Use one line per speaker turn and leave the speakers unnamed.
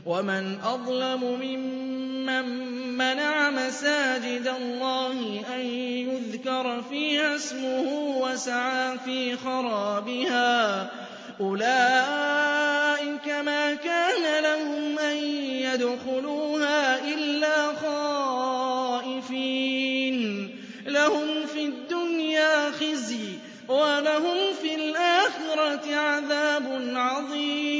وَمَنْ أَظْلَمُ مِمَّن مَّنَعَ مَسَاجِدَ اللَّهِ أَن يُذْكَرَ فِيهَا اسْمُهُ وَسَعَىٰ فِي خَرَابِهَا ۚ أُولَٰئِكَ مَا كَانَ لَهُمْ أَن يَدْخُلُوهَا إِلَّا خَائِفِينَ ۚ لَهُمْ فِي الدُّنْيَا خِزْيٌ وَلَهُمْ فِي الْآخِرَةِ عَذَابٌ عَظِيمٌ.